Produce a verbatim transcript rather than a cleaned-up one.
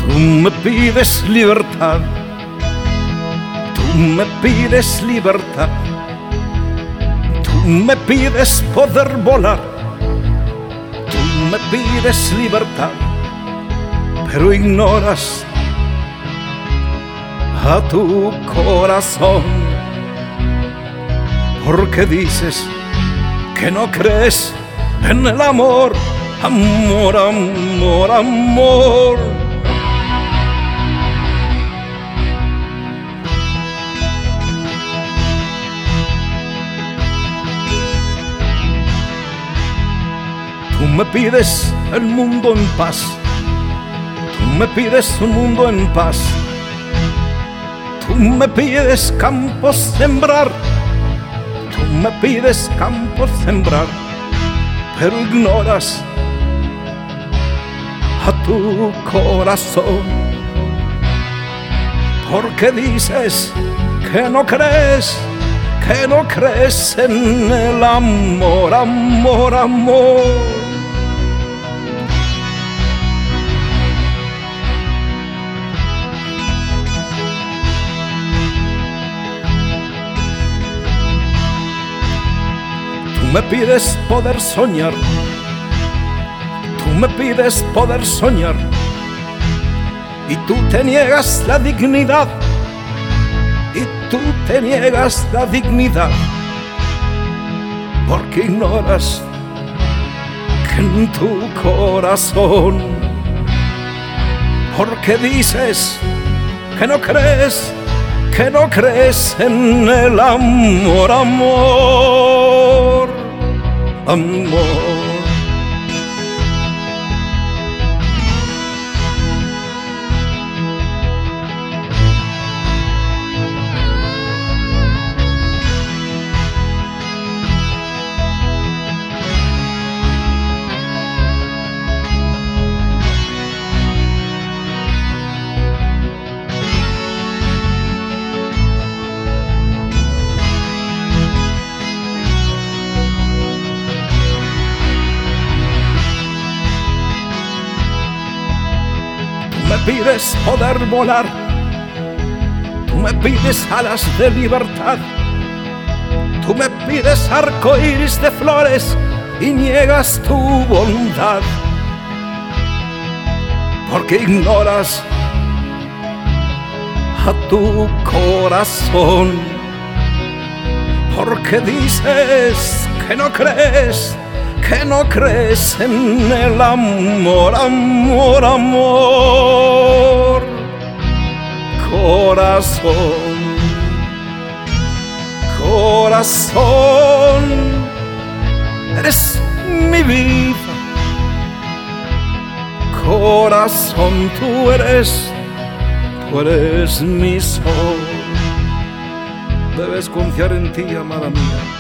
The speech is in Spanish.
Tú me pides libertad, tú me pides libertad, tú me pides poder volar, tú me pides libertad, pero ignoras a tu corazón, porque dices que no crees en el amor, amor, amor, amor. Tú me pides el mundo en paz, tú me pides un mundo en paz, tú me pides campos sembrar, tú me pides campos sembrar, pero ignoras a tu corazón, porque dices que no crees, que no crees en el amor, amor, amor. Tú me pides poder soñar, tú me pides poder soñar, y tú te niegas la dignidad, y tú te niegas la dignidad, porque ignoras que en tu corazón, porque dices que no crees, que no crees en el amor, amor, amor. Tú me pides poder volar, tú me pides alas de libertad, tú me pides arco iris de flores y niegas tu bondad, porque ignoras a tu corazón, porque dices que no crees, que no crees en el amor, amor, amor. Corazón, corazón, eres mi vida. Corazón, tú eres, tú eres mi sol. Debes confiar en ti, amada mía.